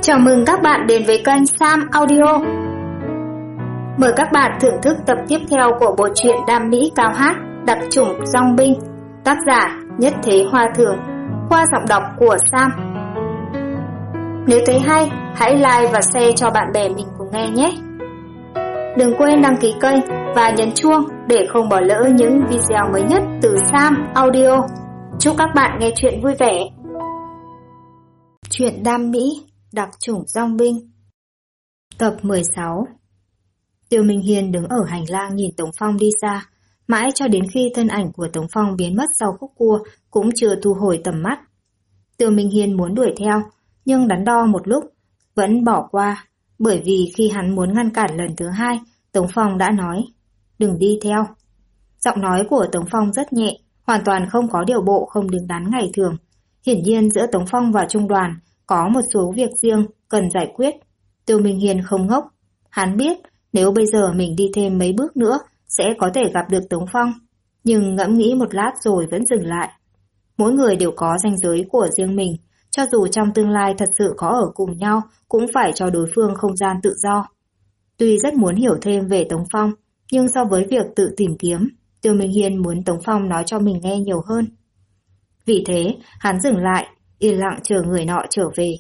Chào mừng các bạn đến với kênh Sam Audio. Mời các bạn thưởng thức tập tiếp theo của bộ truyện Đam Mỹ Cao Hát, đặc chủng Dòng Binh, tác giả Nhất Thế Hoa Thường, qua giọng đọc của Sam. Nếu thấy hay, hãy like và share cho bạn bè mình cùng nghe nhé. Đừng quên đăng ký kênh và nhấn chuông để không bỏ lỡ những video mới nhất từ Sam Audio. Chúc các bạn nghe chuyện vui vẻ. Truyện Đam Mỹ, đặc chủng Dòng Binh, tập 16. Tiêu Minh Hiên đứng ở hành lang nhìn Tống Phong đi xa, mãi cho đến khi thân ảnh của Tống Phong biến mất sau khúc cua cũng chưa thu hồi tầm mắt. Tiêu Minh Hiên muốn đuổi theo, nhưng đắn đo một lúc, vẫn bỏ qua, bởi vì khi hắn muốn ngăn cản lần thứ hai, Tống Phong đã nói, đừng đi theo. Giọng nói của Tống Phong rất nhẹ, hoàn toàn không có điều bộ không đứng đắn ngày thường. Hiển nhiên giữa Tống Phong và trung đoàn có một số việc riêng cần giải quyết. Tiêu Minh Hiên không ngốc. Hắn biết nếu bây giờ mình đi thêm mấy bước nữa sẽ có thể gặp được Tống Phong. Nhưng ngẫm nghĩ một lát rồi vẫn dừng lại. Mỗi người đều có ranh giới của riêng mình. Cho dù trong tương lai thật sự có ở cùng nhau cũng phải cho đối phương không gian tự do. Tuy rất muốn hiểu thêm về Tống Phong, nhưng so với việc tự tìm kiếm, Tiêu Minh Hiên muốn Tống Phong nói cho mình nghe nhiều hơn. Vì thế, hắn dừng lại, yên lặng chờ người nọ trở về.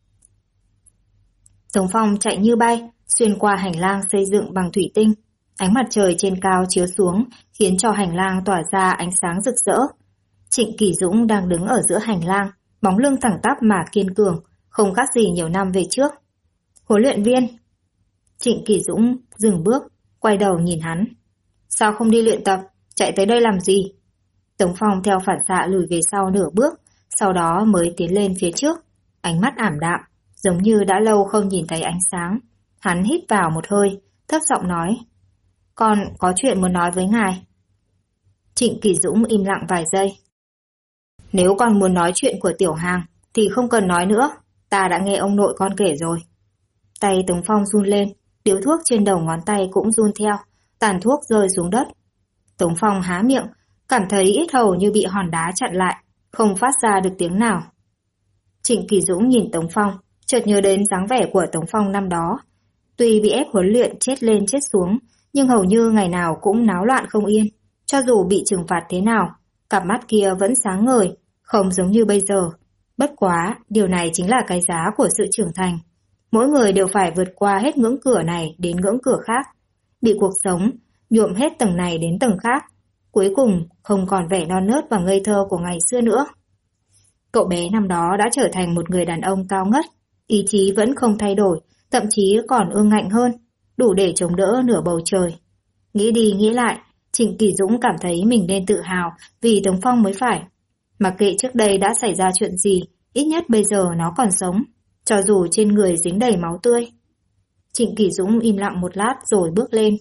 Tống Phong chạy như bay, xuyên qua hành lang xây dựng bằng thủy tinh. Ánh mặt trời trên cao chiếu xuống, khiến cho hành lang tỏa ra ánh sáng rực rỡ. Trịnh Kỳ Dũng đang đứng ở giữa hành lang, bóng lưng thẳng tắp mà kiên cường, không khác gì nhiều năm về trước. Huấn luyện viên. Trịnh Kỳ Dũng dừng bước, quay đầu nhìn hắn. Sao không đi luyện tập, chạy tới đây làm gì? Tống Phong theo phản xạ lùi về sau nửa bước, sau đó mới tiến lên phía trước. Ánh mắt ảm đạm, giống như đã lâu không nhìn thấy ánh sáng. Hắn hít vào một hơi, thấp giọng nói. Con có chuyện muốn nói với ngài. Trịnh Kỳ Dũng im lặng vài giây. Nếu con muốn nói chuyện của Tiểu Hàng, thì không cần nói nữa. Ta đã nghe ông nội con kể rồi. Tay Tống Phong run lên, điếu thuốc trên đầu ngón tay cũng run theo, tàn thuốc rơi xuống đất. Tống Phong há miệng, cảm thấy yết hầu như bị hòn đá chặn lại, không phát ra được tiếng nào. Trịnh Kỳ Dũng nhìn Tống Phong, chợt nhớ đến dáng vẻ của Tống Phong năm đó. Tuy bị ép huấn luyện chết lên chết xuống, nhưng hầu như ngày nào cũng náo loạn không yên. Cho dù bị trừng phạt thế nào, cặp mắt kia vẫn sáng ngời, không giống như bây giờ. Bất quá, điều này chính là cái giá của sự trưởng thành. Mỗi người đều phải vượt qua hết ngưỡng cửa này đến ngưỡng cửa khác. Bị cuộc sống nhuộm hết tầng này đến tầng khác. Cuối cùng không còn vẻ non nớt và ngây thơ của ngày xưa nữa. Cậu bé năm đó đã trở thành một người đàn ông cao ngất, ý chí vẫn không thay đổi, thậm chí còn ương ngạnh hơn, đủ để chống đỡ nửa bầu trời. Nghĩ đi nghĩ lại, Trịnh Kỳ Dũng cảm thấy mình nên tự hào vì Tống Phong mới phải. Mặc kệ trước đây đã xảy ra chuyện gì, ít nhất bây giờ nó còn sống, cho dù trên người dính đầy máu tươi. Trịnh Kỳ Dũng im lặng một lát rồi bước lên.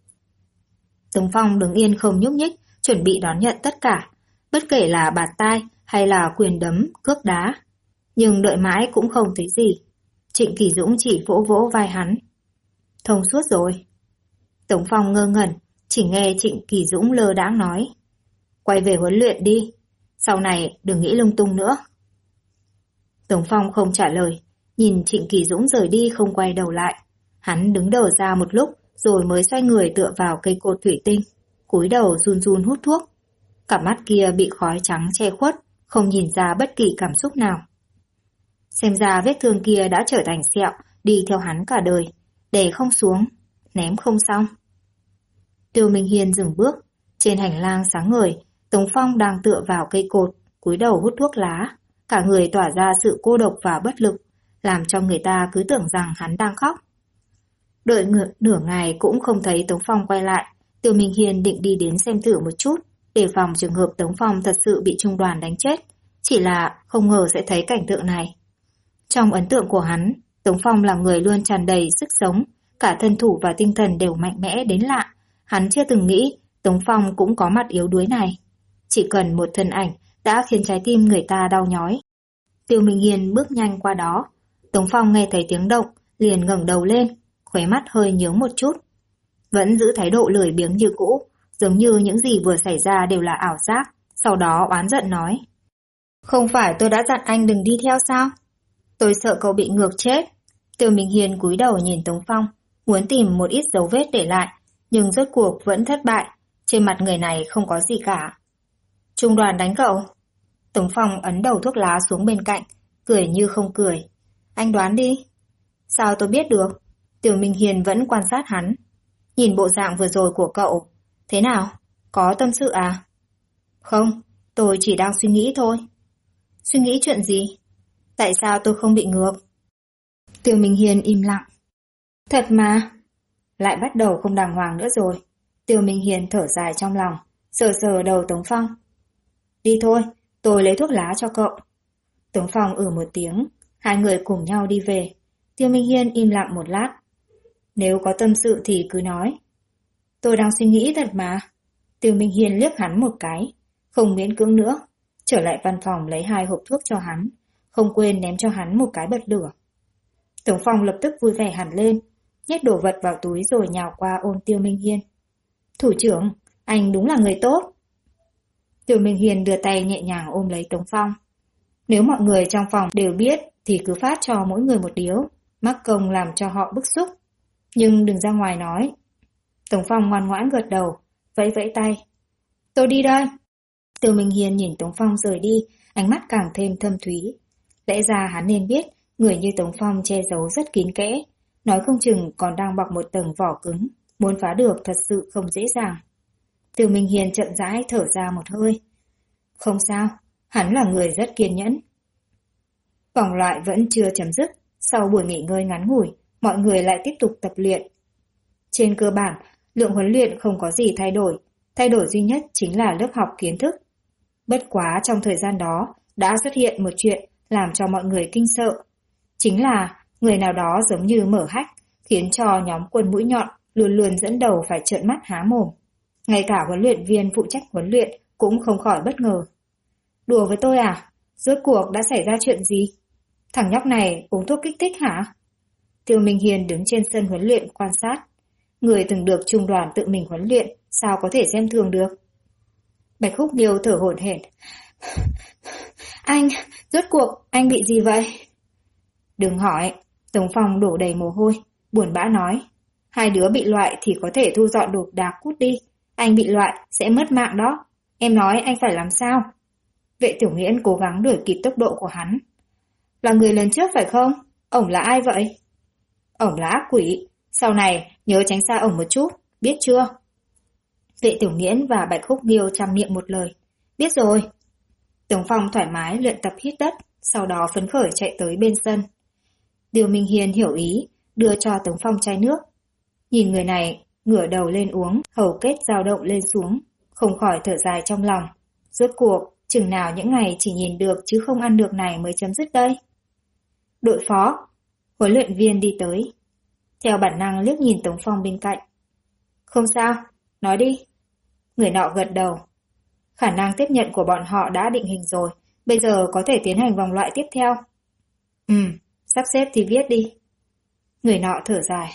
Tống Phong đứng yên không nhúc nhích, chuẩn bị đón nhận tất cả, bất kể là bạt tai hay là quyền đấm, cước đá. Nhưng đợi mãi cũng không thấy gì. Trịnh Kỳ Dũng chỉ vỗ vỗ vai hắn. Thông suốt rồi. Tống Phong ngơ ngẩn, chỉ nghe Trịnh Kỳ Dũng lơ đãng nói. Quay về huấn luyện đi, sau này đừng nghĩ lung tung nữa. Tống Phong không trả lời, nhìn Trịnh Kỳ Dũng rời đi không quay đầu lại. Hắn đứng đờ ra một lúc, rồi mới xoay người tựa vào cây cột thủy tinh, cúi đầu run run hút thuốc. Cặp mắt kia bị khói trắng che khuất, không nhìn ra bất kỳ cảm xúc nào. Xem ra vết thương kia đã trở thành sẹo, đi theo hắn cả đời, để không xuống, ném không xong. Tiêu Minh Hiên dừng bước, trên hành lang sáng ngời, Tống Phong đang tựa vào cây cột, cúi đầu hút thuốc lá, cả người tỏa ra sự cô độc và bất lực, làm cho người ta cứ tưởng rằng hắn đang khóc. Đợi nửa ngày cũng không thấy Tống Phong quay lại, Tiêu Minh Hiên định đi đến xem thử một chút, để phòng trường hợp Tống Phong thật sự bị trung đoàn đánh chết, chỉ là không ngờ sẽ thấy cảnh tượng này. Trong ấn tượng của hắn, Tống Phong là người luôn tràn đầy sức sống, cả thân thủ và tinh thần đều mạnh mẽ đến lạ. Hắn chưa từng nghĩ Tống Phong cũng có mặt yếu đuối này. Chỉ cần một thân ảnh đã khiến trái tim người ta đau nhói. Tiêu Minh Hiên bước nhanh qua đó. Tống Phong nghe thấy tiếng động, liền ngẩng đầu lên, khóe mắt hơi nhướng một chút. Vẫn giữ thái độ lười biếng như cũ, giống như những gì vừa xảy ra đều là ảo giác. Sau đó oán giận nói. Không phải tôi đã dặn anh đừng đi theo sao? Tôi sợ cậu bị ngược chết, Tiêu Minh Hiên cúi đầu nhìn Tống Phong, muốn tìm một ít dấu vết để lại, nhưng rốt cuộc vẫn thất bại. Trên mặt người này không có gì cả. Trung đoàn đánh cậu. Tống Phong ấn đầu thuốc lá xuống bên cạnh, cười như không cười. Anh đoán đi. Sao tôi biết được? Tiêu Minh Hiên vẫn quan sát hắn. Nhìn bộ dạng vừa rồi của cậu. Thế nào? Có tâm sự à? Không, tôi chỉ đang suy nghĩ thôi. Suy nghĩ chuyện gì? Tại sao tôi không bị ngược? Tiêu Minh Hiên im lặng. Thật mà. Lại bắt đầu không đàng hoàng nữa rồi. Tiêu Minh Hiên thở dài trong lòng, sờ sờ đầu Tống Phong. Đi thôi, tôi lấy thuốc lá cho cậu. Tống Phong một tiếng, hai người cùng nhau đi về. Tiêu Minh Hiên im lặng một lát. Nếu có tâm sự thì cứ nói. Tôi đang suy nghĩ thật mà. Tiêu Minh Hiên liếc hắn một cái, không miễn cưỡng nữa. Trở lại văn phòng lấy 2 hộp thuốc cho hắn, không quên ném cho hắn một cái bật lửa. Tống Phong lập tức vui vẻ hẳn lên, nhét đồ vật vào túi rồi nhào qua ôm Tiêu Minh Hiên. Thủ trưởng, anh đúng là người tốt. Tiêu Minh Hiên đưa tay nhẹ nhàng ôm lấy Tống Phong. Nếu mọi người trong phòng đều biết thì cứ phát cho mỗi người một điếu, mắc công làm cho họ bức xúc. Nhưng đừng ra ngoài nói. Tống Phong ngoan ngoãn gật đầu, vẫy vẫy tay. Tôi đi đây. Tiêu Minh Hiên nhìn Tống Phong rời đi, ánh mắt càng thêm thâm thúy. Lẽ ra hắn nên biết, người như Tống Phong che giấu rất kín kẽ, nói không chừng còn đang bọc một tầng vỏ cứng, muốn phá được thật sự không dễ dàng. Tiêu Minh Hiên chậm rãi thở ra một hơi. Không sao, hắn là người rất kiên nhẫn. Vòng loại vẫn chưa chấm dứt, sau buổi nghỉ ngơi ngắn ngủi, mọi người lại tiếp tục tập luyện. Trên cơ bản, lượng huấn luyện không có gì thay đổi duy nhất chính là lớp học kiến thức. Bất quá trong thời gian đó, đã xuất hiện một chuyện làm cho mọi người kinh sợ. Chính là người nào đó giống như mở hách, khiến cho nhóm quân mũi nhọn luôn luôn dẫn đầu phải trợn mắt há mồm. Ngay cả huấn luyện viên phụ trách huấn luyện cũng không khỏi bất ngờ. Đùa với tôi à? Rốt cuộc đã xảy ra chuyện gì? Thằng nhóc này uống thuốc kích thích hả? Tiêu Minh Hiên đứng trên sân huấn luyện quan sát. Người từng được trung đoàn tự mình huấn luyện, sao có thể xem thường được? Bạch Húc Nghiêu thở hổn hển. Anh, rốt cuộc anh bị gì vậy? Đừng hỏi. Tống Phong đổ đầy mồ hôi, buồn bã nói. 2 đứa bị loại thì có thể thu dọn đồ đạc cút đi. Anh bị loại sẽ mất mạng đó. Em nói anh phải làm sao? Vệ Tiểu Nghiễn cố gắng đuổi kịp tốc độ của hắn. Là người lần trước phải không? Ổng là ai vậy? Ổng là ác quỷ. Sau này nhớ tránh xa ổng một chút, biết chưa? Vệ Tiểu Nghiễn và Bạch Húc Nghiêu chăm miệng một lời. Biết rồi. Tống Phong thoải mái luyện tập hít đất, sau đó phấn khởi chạy tới bên sân. Tiêu Minh Hiên hiểu ý, đưa cho Tống Phong chai nước. Nhìn người này, ngửa đầu lên uống, hầu kết dao động lên xuống, không khỏi thở dài trong lòng. Rốt cuộc, chừng nào những ngày chỉ nhìn được chứ không ăn được này mới chấm dứt đây? Đội phó, huấn luyện viên đi tới. Theo bản năng liếc nhìn Tống Phong bên cạnh. Không sao, nói đi. Người nọ gật đầu. Khả năng tiếp nhận của bọn họ đã định hình rồi, bây giờ có thể tiến hành vòng loại tiếp theo. Sắp xếp thì viết đi. Người nọ thở dài.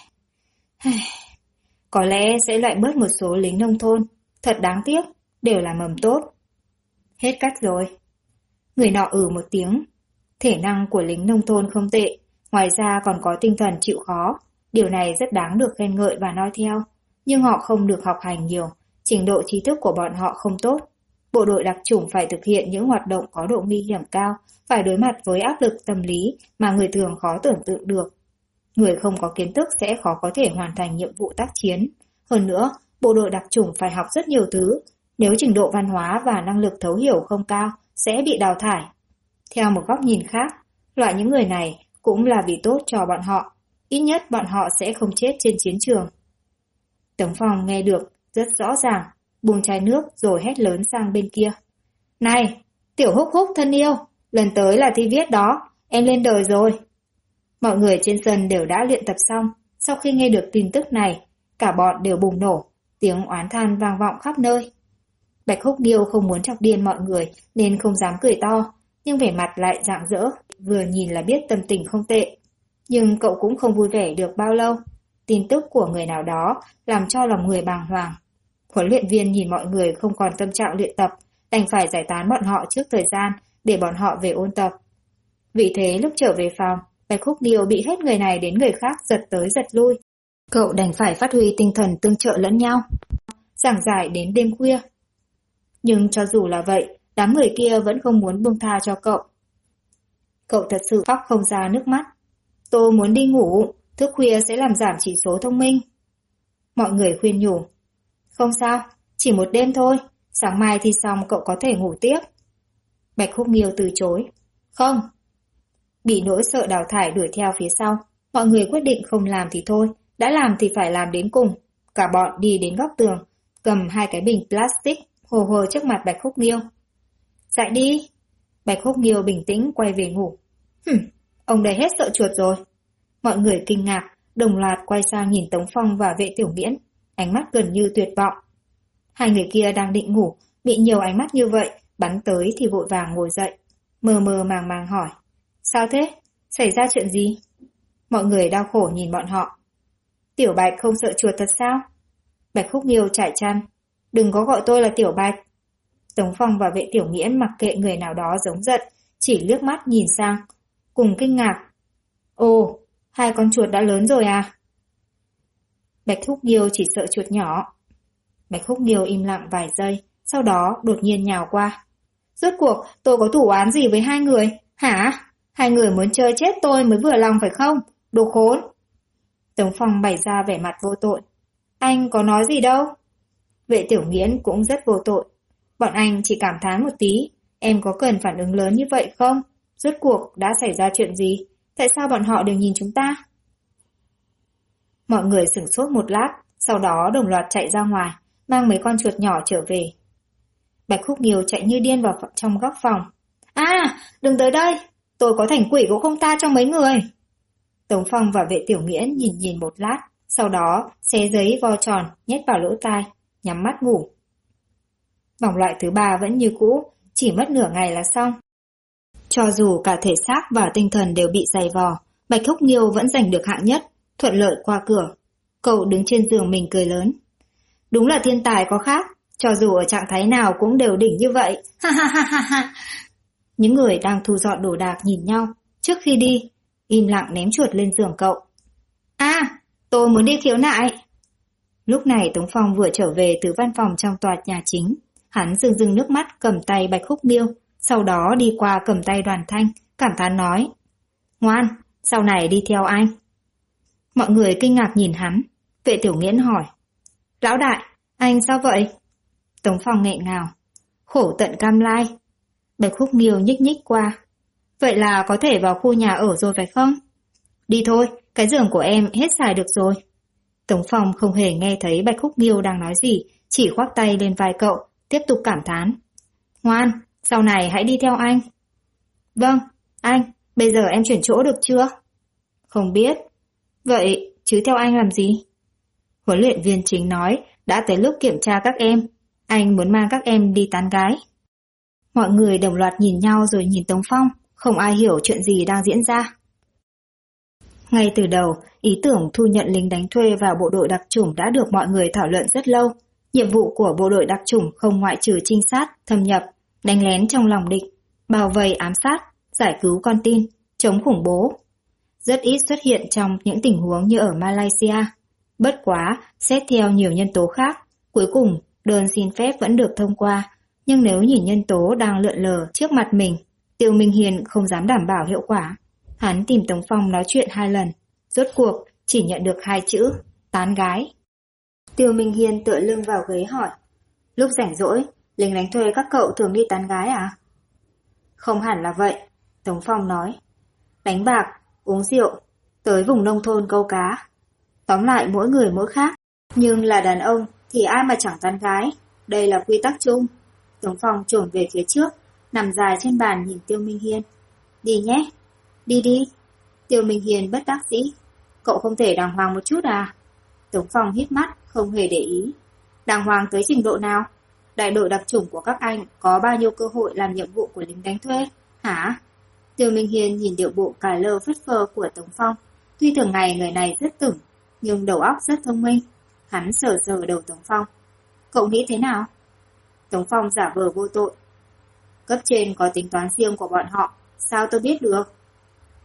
Có lẽ sẽ loại bớt một số lính nông thôn, thật đáng tiếc, đều là mầm tốt. Hết cách rồi. Người nọ một tiếng. Thể năng của lính nông thôn không tệ, ngoài ra còn có tinh thần chịu khó. Điều này rất đáng được khen ngợi và noi theo, nhưng họ không được học hành nhiều, trình độ trí thức của bọn họ không tốt. Bộ đội đặc chủng phải thực hiện những hoạt động có độ nguy hiểm cao, phải đối mặt với áp lực tâm lý mà người thường khó tưởng tượng được. Người không có kiến thức sẽ khó có thể hoàn thành nhiệm vụ tác chiến. Hơn nữa, bộ đội đặc chủng phải học rất nhiều thứ. Nếu trình độ văn hóa và năng lực thấu hiểu không cao, sẽ bị đào thải. Theo một góc nhìn khác, loại những người này cũng là vì tốt cho bọn họ. Ít nhất bọn họ sẽ không chết trên chiến trường. Tống Phong nghe được rất rõ ràng, buông chai nước rồi hét lớn sang bên kia. Này, Tiểu Húc Húc thân yêu, lần tới là thi viết đó, em lên đời rồi. Mọi người trên sân đều đã luyện tập xong, sau khi nghe được tin tức này, cả bọn đều bùng nổ, tiếng oán than vang vọng khắp nơi. Bạch Húc Nghiêu không muốn chọc điên mọi người nên không dám cười to, nhưng vẻ mặt lại rạng rỡ, vừa nhìn là biết tâm tình không tệ. Nhưng cậu cũng không vui vẻ được bao lâu. Tin tức của người nào đó làm cho lòng người bàng hoàng. Huấn luyện viên nhìn mọi người không còn tâm trạng luyện tập, đành phải giải tán bọn họ trước thời gian để bọn họ về ôn tập. Vì thế lúc trở về phòng, Bạch Khúc Nghiêu bị hết người này đến người khác giật tới giật lui. Cậu đành phải phát huy tinh thần tương trợ lẫn nhau, giảng giải đến đêm khuya. Nhưng cho dù là vậy, đám người kia vẫn không muốn buông tha cho cậu. Cậu thật sự khóc không ra nước mắt. Tôi muốn đi ngủ, thức khuya sẽ làm giảm chỉ số thông minh. Mọi người khuyên nhủ. Không sao, chỉ một đêm thôi, sáng mai thi xong cậu có thể ngủ tiếp. Bạch Khúc Nghiêu từ chối. Không. Bị nỗi sợ đào thải đuổi theo phía sau, mọi người quyết định không làm thì thôi, đã làm thì phải làm đến cùng. Cả bọn đi đến góc tường, cầm 2 cái bình plastic hồ hờ trước mặt Bạch Khúc Nghiêu. Dậy đi. Bạch Khúc Nghiêu bình tĩnh quay về ngủ. Ông đây hết sợ chuột rồi. Mọi người kinh ngạc, đồng loạt quay sang nhìn Tống Phong và Vệ Tiểu Nghiễn, ánh mắt gần như tuyệt vọng. Hai người kia đang định ngủ, bị nhiều ánh mắt như vậy, bắn tới thì vội vàng ngồi dậy, mơ mơ màng màng hỏi. Sao thế? Xảy ra chuyện gì? Mọi người đau khổ nhìn bọn họ. Tiểu Bạch không sợ chuột thật sao? Bạch Khúc Nghiêu trải chăn. Đừng có gọi tôi là Tiểu Bạch. Tống Phong và Vệ Tiểu Nghiễn mặc kệ người nào đó giống giận, chỉ liếc mắt nhìn sang, cùng kinh ngạc. Ồ, 2 con chuột đã lớn rồi à? Bạch Khúc Nghiêu chỉ sợ chuột nhỏ. Bạch Khúc Nghiêu im lặng vài giây, sau đó đột nhiên nhào qua. Rốt cuộc tôi có thủ oán gì với 2 người? Hả? 2 người muốn chơi chết tôi mới vừa lòng phải không? Đồ khốn! Tống Phong bày ra vẻ mặt vô tội. Anh có nói gì đâu? Vệ Tiểu Nghiễn cũng rất vô tội. Bọn anh chỉ cảm thán một tí. Em có cần phản ứng lớn như vậy không? Rốt cuộc đã xảy ra chuyện gì? Tại sao bọn họ đều nhìn chúng ta? Mọi người sửng sốt một lát, sau đó đồng loạt chạy ra ngoài, mang mấy con chuột nhỏ trở về. Bạch Khúc Nghiêu chạy như điên vào trong góc phòng. À, đừng tới đây! Tôi có thành quỷ cũng không tha cho mấy người! Tống Phong và Vệ Tiểu Nghiễn nhìn một lát, sau đó xé giấy vo tròn, nhét vào lỗ tai, nhắm mắt ngủ. Vòng loại thứ 3 vẫn như cũ, chỉ mất nửa ngày là xong. Cho dù cả thể xác và tinh thần đều bị dày vò, Bạch Khúc Nghiêu vẫn giành được hạng nhất, thuận lợi qua cửa. Cậu đứng trên giường mình cười lớn. Đúng là thiên tài có khác, cho dù ở trạng thái nào cũng đều đỉnh như vậy. Ha ha ha ha ha. Những người đang thu dọn đồ đạc nhìn nhau, trước khi đi, im lặng ném chuột lên giường cậu. À, tôi muốn đi khiếu nại. Lúc này Tống Phong vừa trở về từ văn phòng trong tòa nhà chính. Hắn rưng rưng nước mắt cầm tay Bạch Khúc Nghiêu, sau đó đi qua cầm tay Đoàn Thanh, cảm thán nói. Ngoan, sau này đi theo anh. Mọi người kinh ngạc nhìn hắn. Vệ Tiểu Nghiễn hỏi. Lão đại, anh sao vậy? Tống Phong nghẹn ngào. Khổ tận cam lai. Bạch Khúc Nghiêu nhích nhích qua. Vậy là có thể vào khu nhà ở rồi phải không? Đi thôi, cái giường của em hết xài được rồi. Tống Phong không hề nghe thấy Bạch Khúc Nghiêu đang nói gì, chỉ khoác tay lên vai cậu, tiếp tục cảm thán. Ngoan, sau này hãy đi theo anh. Vâng, anh, bây giờ em chuyển chỗ được chưa? Không biết. Vậy, chứ theo anh làm gì? Huấn luyện viên chính nói, đã tới lúc kiểm tra các em. Anh muốn mang các em đi tán gái. Mọi người đồng loạt nhìn nhau rồi nhìn Tống Phong, không ai hiểu chuyện gì đang diễn ra. Ngay từ đầu, ý tưởng thu nhận lính đánh thuê vào bộ đội đặc chủng đã được mọi người thảo luận rất lâu. Nhiệm vụ của bộ đội đặc chủng không ngoại trừ trinh sát, thâm nhập, đánh lén trong lòng địch, bao vây ám sát, giải cứu con tin, chống khủng bố. Rất ít xuất hiện trong những tình huống như ở Malaysia. Bất quá, xét theo nhiều nhân tố khác, cuối cùng đơn xin phép vẫn được thông qua. Nhưng nếu nhìn nhân tố đang lượn lờ trước mặt mình, Tiêu Minh Hiền không dám đảm bảo hiệu quả. Hắn tìm Tống Phong nói chuyện 2 lần, rốt cuộc chỉ nhận được 2 chữ, tán gái. Tiêu Minh Hiên tựa lưng vào ghế hỏi. Lúc rảnh rỗi, lính đánh thuê các cậu thường đi tán gái à? Không hẳn là vậy, Tống Phong nói. Đánh bạc, uống rượu, tới vùng nông thôn câu cá. Tóm lại mỗi người mỗi khác. Nhưng là đàn ông thì ai mà chẳng tán gái. Đây là quy tắc chung. Tống Phong chồm về phía trước, nằm dài trên bàn nhìn Tiêu Minh Hiên. Đi nhé. Đi đi. Tiêu Minh Hiên bất đắc dĩ. Cậu không thể đàng hoàng một chút à? Tống Phong hít mắt, không hề để ý. Đàng hoàng tới trình độ nào? Đại đội đặc chủng của các anh có bao nhiêu cơ hội làm nhiệm vụ của lính đánh thuê? Hả? Tiêu Minh Hiên nhìn điệu bộ cà lơ phất phơ của Tống Phong. Tuy thường ngày người này rất tửng, nhưng đầu óc rất thông minh. Hắn sờ sờ đầu Tống Phong. Cậu nghĩ thế nào? Tống Phong giả vờ vô tội. Cấp trên có tính toán riêng của bọn họ, sao tôi biết được?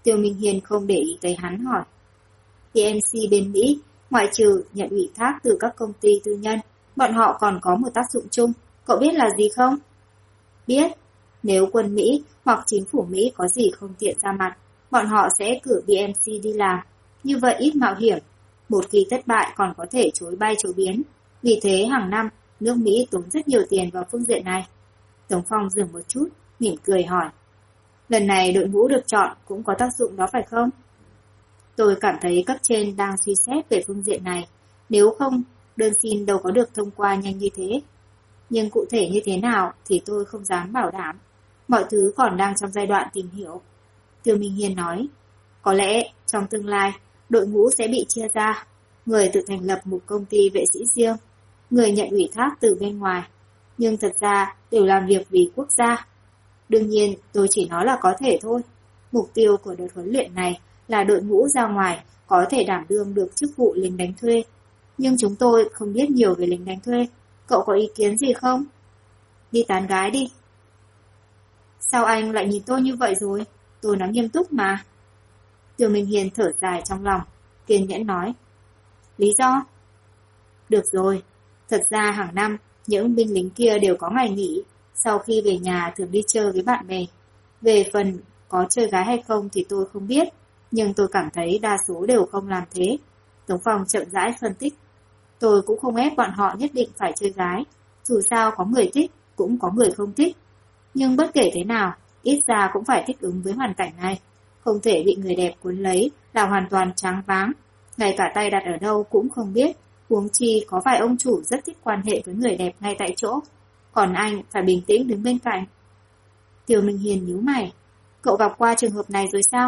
Tiêu Minh Hiên không để ý tới hắn hỏi. TMC bên Mỹ, ngoại trừ nhận ủy thác từ các công ty tư nhân, bọn họ còn có một tác dụng chung, cậu biết là gì không? Biết, nếu quân Mỹ hoặc chính phủ Mỹ có gì không tiện ra mặt, bọn họ sẽ cử BMC đi làm, như vậy ít mạo hiểm. Một khi thất bại còn có thể chối bay chối biến, vì thế hàng năm nước Mỹ tốn rất nhiều tiền vào phương diện này. Tống Phong dừng một chút, mỉm cười hỏi. Lần này đội ngũ được chọn cũng có tác dụng đó phải không? Tôi cảm thấy cấp trên đang suy xét về phương diện này, nếu không, đơn xin đâu có được thông qua nhanh như thế. Nhưng cụ thể như thế nào thì tôi không dám bảo đảm. Mọi thứ còn đang trong giai đoạn tìm hiểu. Tiêu Minh Hiên nói, có lẽ trong tương lai, đội ngũ sẽ bị chia ra. Người tự thành lập một công ty vệ sĩ riêng, người nhận ủy thác từ bên ngoài. Nhưng thật ra đều làm việc vì quốc gia. Đương nhiên tôi chỉ nói là có thể thôi. Mục tiêu của đợt huấn luyện này là đội ngũ ra ngoài có thể đảm đương được chức vụ lính đánh thuê. Nhưng chúng tôi không biết nhiều về lính đánh thuê. Cậu có ý kiến gì không? Đi tán gái đi. Sao anh lại nhìn tôi như vậy rồi? Tôi nói nghiêm túc mà. Tiêu Minh Hiên thở dài trong lòng, kiên nhẫn nói. Lý do? Được rồi, thật ra hàng năm những binh lính kia đều có ngày nghỉ, sau khi về nhà thường đi chơi với bạn bè. Về phần có chơi gái hay không thì tôi không biết, nhưng tôi cảm thấy đa số đều không làm thế. Tống Phong chậm rãi phân tích. Tôi cũng không ép bọn họ nhất định phải chơi gái, dù sao có người thích, cũng có người không thích. Nhưng bất kể thế nào, ít ra cũng phải thích ứng với hoàn cảnh này. Không thể bị người đẹp cuốn lấy là hoàn toàn choáng váng, ngay cả tay đặt ở đâu cũng không biết. Huống chi có vài ông chủ rất thích quan hệ với người đẹp ngay tại chỗ, còn anh phải bình tĩnh đứng bên cạnh. Tiêu Minh Hiền nhíu mày. Cậu gặp qua trường hợp này rồi sao?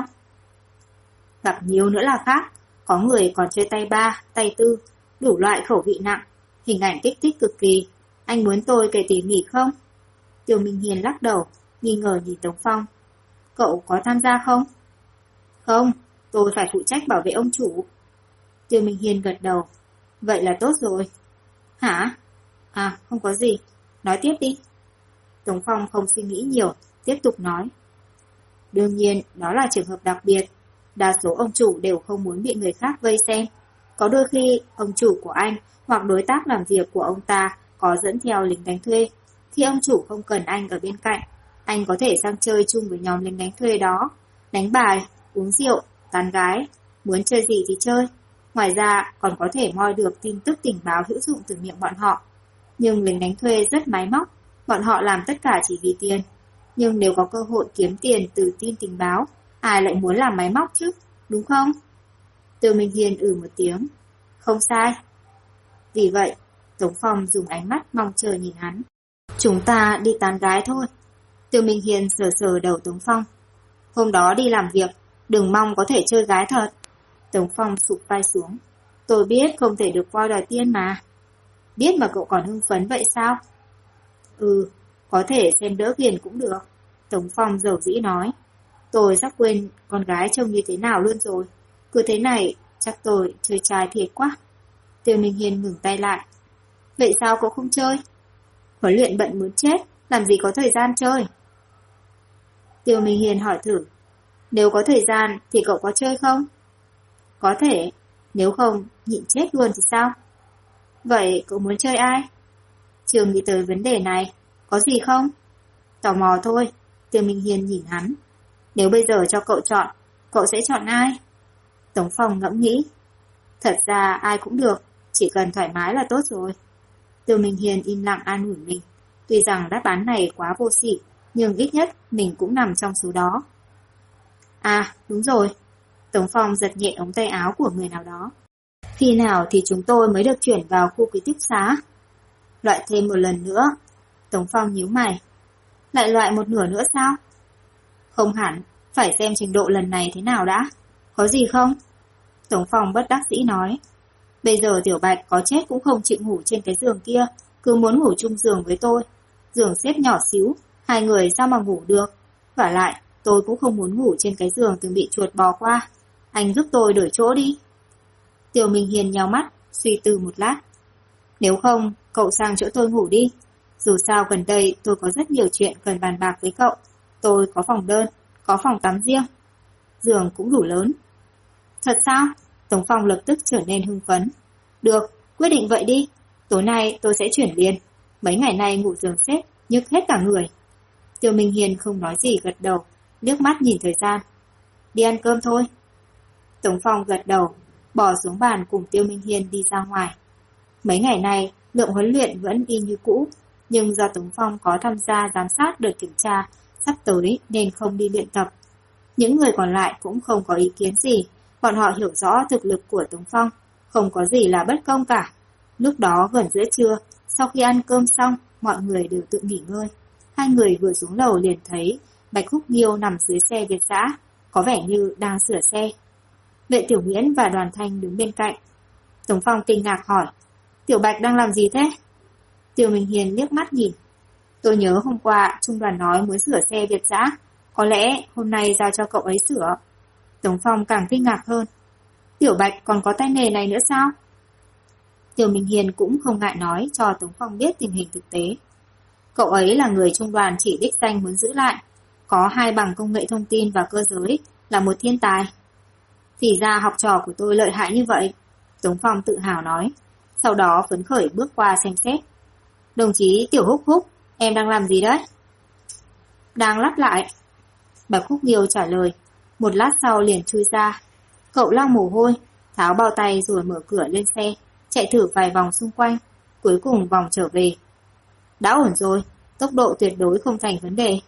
Gặp nhiều nữa là khác. Có người còn chơi tay ba, tay tư, đủ loại khẩu vị nặng, hình ảnh kích thích cực kỳ. Anh muốn tôi kể tỉ mỉ không? Tiêu Minh Hiền lắc đầu, nghi ngờ nhìn Tống Phong. Cậu có tham gia không? Không, tôi phải phụ trách bảo vệ ông chủ. Tiêu Minh Hiền gật đầu. Vậy là tốt rồi. Hả? À, không có gì. Nói tiếp đi. Tống Phong không suy nghĩ nhiều, tiếp tục nói. Đương nhiên, đó là trường hợp đặc biệt. Đa số ông chủ đều không muốn bị người khác vây xem. Có đôi khi, ông chủ của anh hoặc đối tác làm việc của ông ta có dẫn theo lính đánh thuê. Khi ông chủ không cần anh ở bên cạnh, anh có thể sang chơi chung với nhóm lính đánh thuê đó. Đánh bài, uống rượu, tán gái, muốn chơi gì thì chơi. Ngoài ra, còn có thể moi được tin tức tình báo hữu dụng từ miệng bọn họ. Nhưng lính đánh thuê rất máy móc, bọn họ làm tất cả chỉ vì tiền. Nhưng nếu có cơ hội kiếm tiền từ tin tình báo, ai lại muốn làm máy móc chứ, đúng không? Tiêu Minh Hiền một tiếng. Không sai. Vì vậy, Tống Phong dùng ánh mắt mong chờ nhìn hắn. Chúng ta đi tán gái thôi. Tiêu Minh Hiền sờ sờ đầu Tống Phong. Hôm đó đi làm việc, đừng mong có thể chơi gái thật. Tống Phong sụp vai xuống. Tôi biết không thể được voi đòi tiên mà. Biết mà cậu còn hưng phấn vậy sao? Có thể xem đỡ Kiền cũng được. Tống Phong dầu dĩ nói. Tôi sắp quên con gái trông như thế nào luôn rồi. Cứ thế này, chắc tôi chơi trai thiệt quá. Tiêu Minh Hiên ngừng tay lại. Vậy sao cậu không chơi? Huấn luyện bận muốn chết, làm gì có thời gian chơi? Tiêu Minh Hiên hỏi thử. Nếu có thời gian thì cậu có chơi không? Có thể, nếu không nhịn chết luôn thì sao? Vậy cậu muốn chơi ai? Trường nghĩ tới vấn đề này, có gì không? Tò mò thôi. Tiêu Minh Hiên nhìn hắn. Nếu bây giờ cho cậu chọn, cậu sẽ chọn ai? Tống Phong ngẫm nghĩ. Thật ra ai cũng được, chỉ cần thoải mái là tốt rồi. Tiêu Minh Hiên im lặng an ủi mình. Tuy rằng đáp án này quá vô sỉ, nhưng ít nhất mình cũng nằm trong số đó. À, đúng rồi. Tống Phong giật nhẹ ống tay áo của người nào đó. Khi nào thì chúng tôi mới được chuyển vào khu ký túc xá? Loại thêm một lần nữa. Tống Phong nhíu mày. Lại loại một nửa nữa sao? Không hẳn, phải xem trình độ lần này thế nào đã. Có gì không? Tống Phong bất đắc dĩ nói. Bây giờ Tiểu Bạch có chết cũng không chịu ngủ trên cái giường kia, cứ muốn ngủ chung giường với tôi. Giường xếp nhỏ xíu, hai người sao mà ngủ được? Vả lại, tôi cũng không muốn ngủ trên cái giường từng bị chuột bò qua. Anh giúp tôi đổi chỗ đi. Tiêu Minh Hiền nhíu mắt, suy tư một lát. Nếu không, cậu sang chỗ tôi ngủ đi. Dù sao gần đây tôi có rất nhiều chuyện cần bàn bạc với cậu. Tôi có phòng đơn, có phòng tắm riêng. giường cũng đủ lớn. Thật sao? Tống Phong lập tức trở nên hưng phấn. Được, quyết định vậy đi. Tối nay tôi sẽ chuyển liền. Mấy ngày nay ngủ giường xếp, nhức hết cả người. Tiêu Minh Hiên không nói gì gật đầu, liếc mắt nhìn thời gian. Đi ăn cơm thôi. Tống Phong gật đầu, bỏ xuống bàn cùng Tiêu Minh Hiên đi ra ngoài. Mấy ngày nay, lượng huấn luyện vẫn y như cũ, nhưng do Tống Phong có tham gia giám sát đợt kiểm tra sắp tới nên không đi luyện tập. Những người còn lại cũng không có ý kiến gì, bọn họ hiểu rõ thực lực của Tống Phong, không có gì là bất công cả. Lúc đó gần giữa trưa, sau khi ăn cơm xong, mọi người đều tự nghỉ ngơi. Hai người vừa xuống lầu liền thấy Bạch Húc Nghiêu nằm dưới xe Việt dã, có vẻ như đang sửa xe. Vệ Tiểu Nguyễn và Đoàn Thanh đứng bên cạnh. Tống Phong kinh ngạc hỏi, Tiểu Bạch đang làm gì thế? Tiêu Minh Hiên liếc mắt nhìn. Tôi nhớ hôm qua Trung Đoàn nói muốn sửa xe Việt dã, có lẽ hôm nay giao cho cậu ấy sửa. Tống Phong càng kinh ngạc hơn. Tiểu Bạch còn có tay nghề này nữa sao? Tiêu Minh Hiên cũng không ngại nói cho Tống Phong biết tình hình thực tế. Cậu ấy là người Trung Đoàn chỉ đích danh muốn giữ lại, có 2 bằng công nghệ thông tin và cơ giới, là một thiên tài. Thì ra học trò của tôi lợi hại như vậy, Tống Phong tự hào nói, sau đó phấn khởi bước qua xem xét. Đồng chí Tiểu Húc Húc, em đang làm gì đấy? Đang lắp lại. Bạch Húc Nghiêu trả lời, một lát sau liền chui ra. Cậu lau mồ hôi, tháo bao tay rồi mở cửa lên xe, chạy thử vài vòng xung quanh, cuối cùng vòng trở về. Đã ổn rồi, tốc độ tuyệt đối không thành vấn đề.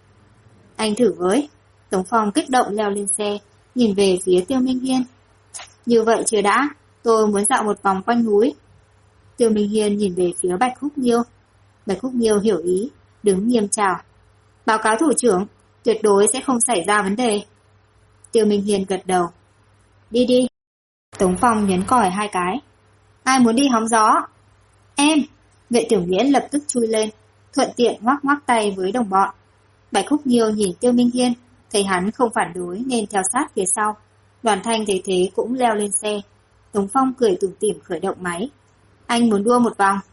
Anh thử với. Tống Phong kích động leo lên xe, nhìn về phía Tiêu Minh Hiên. Như vậy chưa đã, tôi muốn dạo một vòng quanh núi. Tiêu Minh Hiên nhìn về phía Bạch Húc Nghiêu. Bạch Húc Nghiêu hiểu ý, đứng nghiêm chào. Báo cáo thủ trưởng, tuyệt đối sẽ không xảy ra vấn đề. Tiêu Minh Hiên gật đầu. Đi đi. Tống Phong nhấn còi 2 cái. Ai muốn đi hóng gió? Em. Vệ Tiểu Nguyễn lập tức chui lên, thuận tiện ngoắc ngoắc tay với đồng bọn. Bạch Húc Nghiêu nhìn Tiêu Minh Hiên, thấy hắn không phản đối nên theo sát phía sau. Đoàn Thanh thấy thế cũng leo lên xe. Tống Phong cười tủm tỉm khởi động máy. Anh muốn đua một vòng.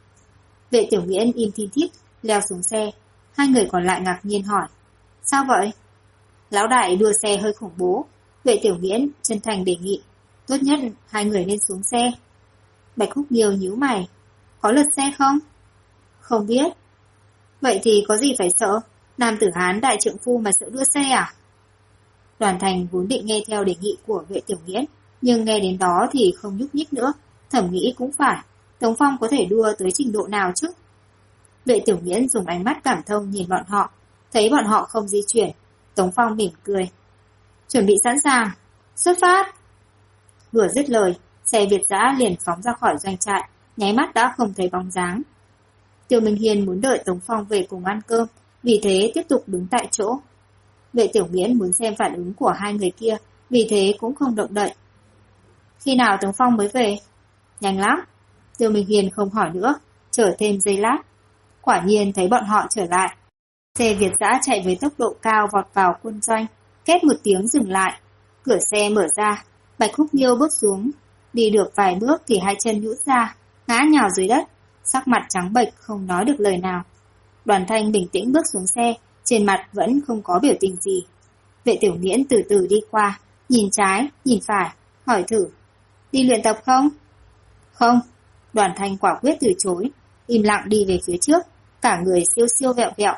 Vệ Tiểu Nguyễn im thi thít leo xuống xe. Hai người còn lại ngạc nhiên hỏi. Sao vậy? Lão đại đua xe hơi khủng bố. Vệ Tiểu Nguyễn chân thành đề nghị. Tốt nhất hai người nên xuống xe. Bạch Húc Nghiêu nhíu mày. Có lật xe không? Không biết. Vậy thì có gì phải sợ? Nam tử Hán đại trượng phu mà sợ đua xe à? Đoàn Thành vốn định nghe theo đề nghị của Vệ Tiểu Nghiễn, nhưng nghe đến đó thì không nhúc nhích nữa. Thẩm nghĩ cũng phải, Tống Phong có thể đua tới trình độ nào chứ? Vệ Tiểu Nghiễn dùng ánh mắt cảm thông nhìn bọn họ, thấy bọn họ không di chuyển. Tống Phong mỉm cười. Chuẩn bị sẵn sàng, xuất phát! Vừa dứt lời, xe Việt dã liền phóng ra khỏi doanh trại, nháy mắt đã không thấy bóng dáng. Tiêu Minh Hiên muốn đợi Tống Phong về cùng ăn cơm, vì thế tiếp tục đứng tại chỗ. Vệ Tiểu Nghiễn muốn xem phản ứng của hai người kia, vì thế cũng không động đậy. Khi nào Tống Phong mới về? Nhanh lắm. Tiêu Minh Hiên không hỏi nữa, chờ thêm giây lát. Quả nhiên thấy bọn họ trở lại. Xe Việt dã chạy với tốc độ cao vọt vào quân doanh, két một tiếng dừng lại. Cửa xe mở ra, Bạch Húc Nghiêu bước xuống. Đi được vài bước thì hai chân nhũn ra, ngã nhào dưới đất, sắc mặt trắng bệch không nói được lời nào. Đoàn Thanh bình tĩnh bước xuống xe, trên mặt vẫn không có biểu tình gì. Vệ Tiểu Nghiễn từ từ đi qua, nhìn trái, nhìn phải, hỏi thử. Đi luyện tập không? Không. Đoàn Thanh quả quyết từ chối, im lặng đi về phía trước, cả người siêu siêu vẹo vẹo.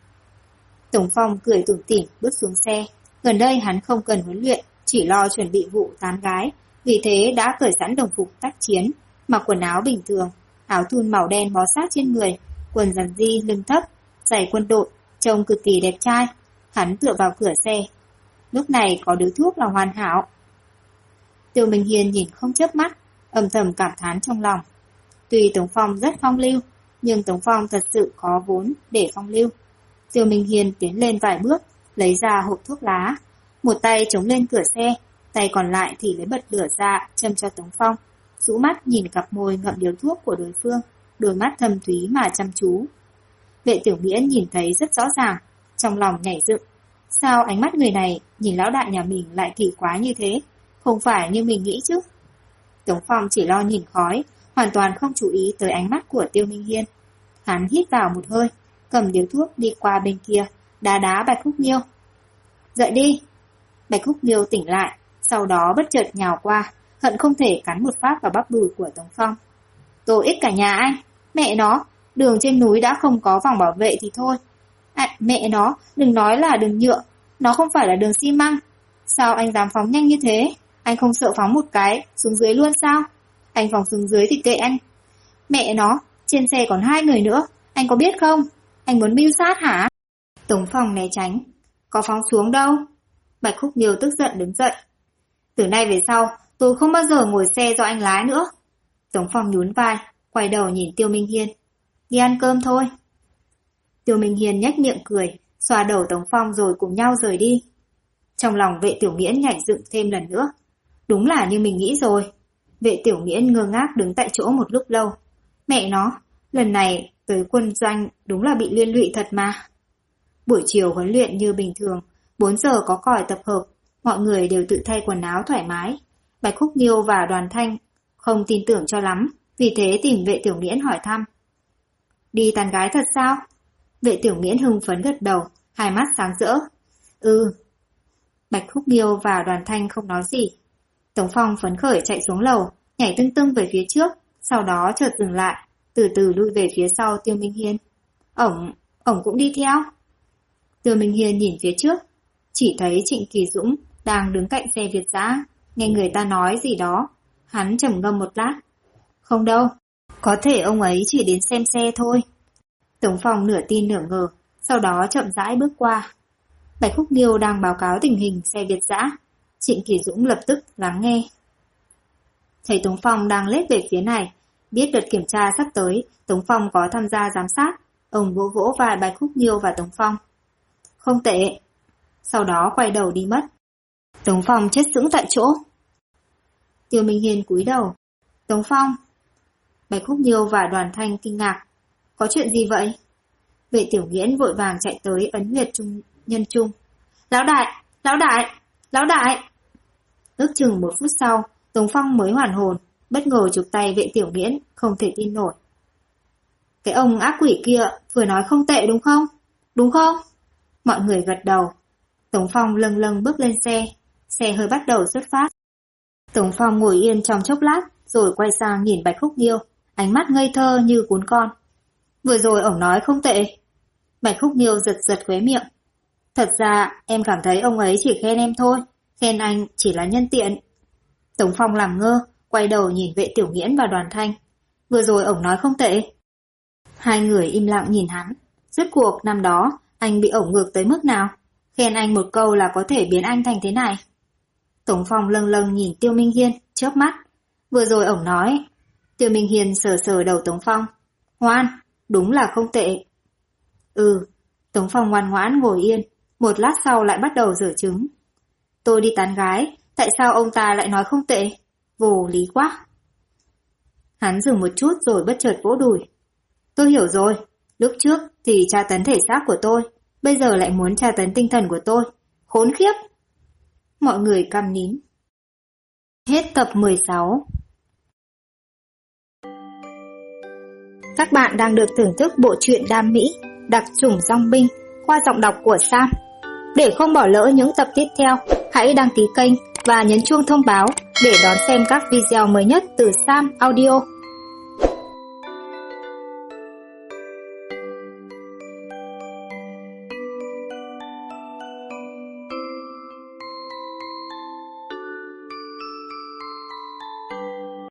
Tống Phong cười tủm tỉm bước xuống xe. Gần đây hắn không cần huấn luyện, chỉ lo chuẩn bị vụ tán gái, vì thế đã cởi sẵn đồng phục tác chiến, mặc quần áo bình thường, áo thun màu đen bó sát trên người, quần giản di lưng thấp, giày quân đội, trông cực kỳ đẹp trai. Hắn tựa vào cửa xe. Lúc này có điếu thuốc là hoàn hảo. Tiêu Minh Hiên nhìn không chớp mắt, âm thầm cảm thán trong lòng. Tuy Tống Phong rất phong lưu, nhưng Tống Phong thật sự có vốn để phong lưu. Tiêu Minh Hiên tiến lên vài bước, lấy ra hộp thuốc lá, một tay chống lên cửa xe, tay còn lại thì lấy bật lửa ra châm cho Tống Phong, rũ mắt nhìn cặp môi ngậm điếu thuốc của đối phương, đôi mắt thâm thúy mà chăm chú. Vệ Tiểu Nghiễn nhìn thấy rất rõ ràng, trong lòng nhảy dựng. Sao ánh mắt người này nhìn lão đại nhà mình lại kỳ quái như thế? Không phải như mình nghĩ chứ? Tống Phong chỉ lo nhìn khói, hoàn toàn không chú ý tới ánh mắt của Tiêu Minh Hiên. Hắn hít vào một hơi, cầm điếu thuốc đi qua bên kia, đá đá Bạch Húc Nghiêu. Dậy đi! Bạch Húc Nghiêu tỉnh lại, sau đó bất chợt nhào qua, hận không thể cắn một phát vào bắp đùi của Tống Phong. Tội ích cả nhà anh, mẹ nó, đường trên núi đã không có vòng bảo vệ thì thôi. Mẹ nó, đừng nói là đường nhựa, nó không phải là đường xi măng. Sao anh dám phóng nhanh như thế? Anh không sợ phóng một cái, xuống dưới luôn sao? Anh phóng xuống dưới thì kệ anh. Mẹ nó, trên xe còn 2 người nữa, anh có biết không? Anh muốn mưu sát hả? Tống Phong né tránh. Có phóng xuống đâu? Bạch Húc Nghiêu tức giận đứng dậy. Từ nay về sau, tôi không bao giờ ngồi xe do anh lái nữa. Tống Phong nhún vai, quay đầu nhìn Tiêu Minh Hiên. Đi ăn cơm thôi. Tiêu Minh Hiên nhếch miệng cười, xoa đầu Tống Phong rồi cùng nhau rời đi. Trong lòng Vệ Tiểu Nghiễn nhảy dựng thêm lần nữa. Đúng là như mình nghĩ rồi. Vệ Tiểu Nghiễn ngơ ngác đứng tại chỗ một lúc lâu. Mẹ nó, lần này tới quân doanh đúng là bị liên lụy thật mà. Buổi chiều huấn luyện như bình thường, 4 giờ có còi tập hợp, mọi người đều tự thay quần áo thoải mái. Bạch Húc Nghiêu và Đoàn Thanh không tin tưởng cho lắm, vì thế tìm Vệ Tiểu Nghiễn hỏi thăm. Đi tán gái thật sao? Vệ Tiểu Nghiễn hưng phấn gật đầu, hai mắt sáng rỡ. Ừ. Bạch Húc Nghiêu và Đoàn Thanh không nói gì. Tống Phong phấn khởi chạy xuống lầu, nhảy tưng tưng về phía trước, sau đó chợt dừng lại, từ từ lui về phía sau Tiêu Minh Hiên. Ổng cũng đi theo. Tiêu Minh Hiên nhìn phía trước, chỉ thấy Trịnh Kỳ Dũng đang đứng cạnh xe Việt Dã, nghe người ta nói gì đó. Hắn trầm ngâm một lát. Không đâu, có thể ông ấy chỉ đến xem xe thôi. Tống Phong nửa tin nửa ngờ, sau đó chậm rãi bước qua. Bạch Húc Nghiêu đang báo cáo tình hình xe Việt Dã. Trịnh Kỳ Dũng lập tức lắng nghe. Thấy Tống Phong đang lết về phía này, biết đợt kiểm tra sắp tới, Tống Phong có tham gia giám sát. Ông vỗ vỗ vai Bạch Húc Nghiêu và Tống Phong. Không tệ. Sau đó quay đầu đi mất. Tống Phong chết sững tại chỗ. Tiêu Minh Hiên cúi đầu. Tống Phong. Bạch Húc Nghiêu và Đoàn Thanh kinh ngạc. Có chuyện gì vậy? Vệ Tiểu Nghiễn vội vàng chạy tới ấn huyệt nhân trung. Lão đại! Lão đại! Lão đại! Ước chừng 1 phút sau, Tống Phong mới hoàn hồn, bất ngờ chụp tay Vệ Tiểu Nghiễn, không thể tin nổi. Cái ông ác quỷ kia vừa nói không tệ đúng không? Đúng không? Mọi người gật đầu. Tống Phong lâng lâng bước lên xe, xe hơi bắt đầu xuất phát. Tống Phong ngồi yên trong chốc lát, rồi quay sang nhìn Bạch Húc Nghiêu, ánh mắt ngây thơ như cuốn con. Vừa rồi ổng nói không tệ. Bạch Húc Nghiêu giật giật khóe miệng. Thật ra em cảm thấy ông ấy chỉ khen em thôi, khen anh chỉ là nhân tiện. Tống Phong làm ngơ, quay đầu nhìn Vệ Tiểu Nghiễn và Đoàn Thanh. Vừa rồi ổng nói không tệ. Hai người im lặng nhìn hắn. Rốt cuộc năm đó anh bị ổng ngược tới mức nào? Khen anh một câu là có thể biến anh thành thế này. Tống Phong lâng lâng nhìn Tiêu Minh Hiên, chớp mắt. Vừa rồi ổng nói. Tiêu Minh Hiên sờ sờ đầu Tống Phong. Ngoan, đúng là không tệ. Ừ. Tống Phong ngoan ngoãn ngồi yên, một lát sau lại bắt đầu giở trứng. Tôi đi tán gái, tại sao ông ta lại nói không tệ? Vô lý quá. Hắn dừng một chút rồi bất chợt vỗ đùi. Tôi hiểu rồi, lúc trước thì tra tấn thể xác của tôi, bây giờ lại muốn tra tấn tinh thần của tôi. Khốn khiếp! Mọi người câm nín. Hết tập 16. Các bạn đang được thưởng thức bộ truyện Đam Mỹ, Đặc chủng Dong Binh qua giọng đọc của Sam. Để không bỏ lỡ những tập tiếp theo, hãy đăng ký kênh và nhấn chuông thông báo để đón xem các video mới nhất từ Sam Audio.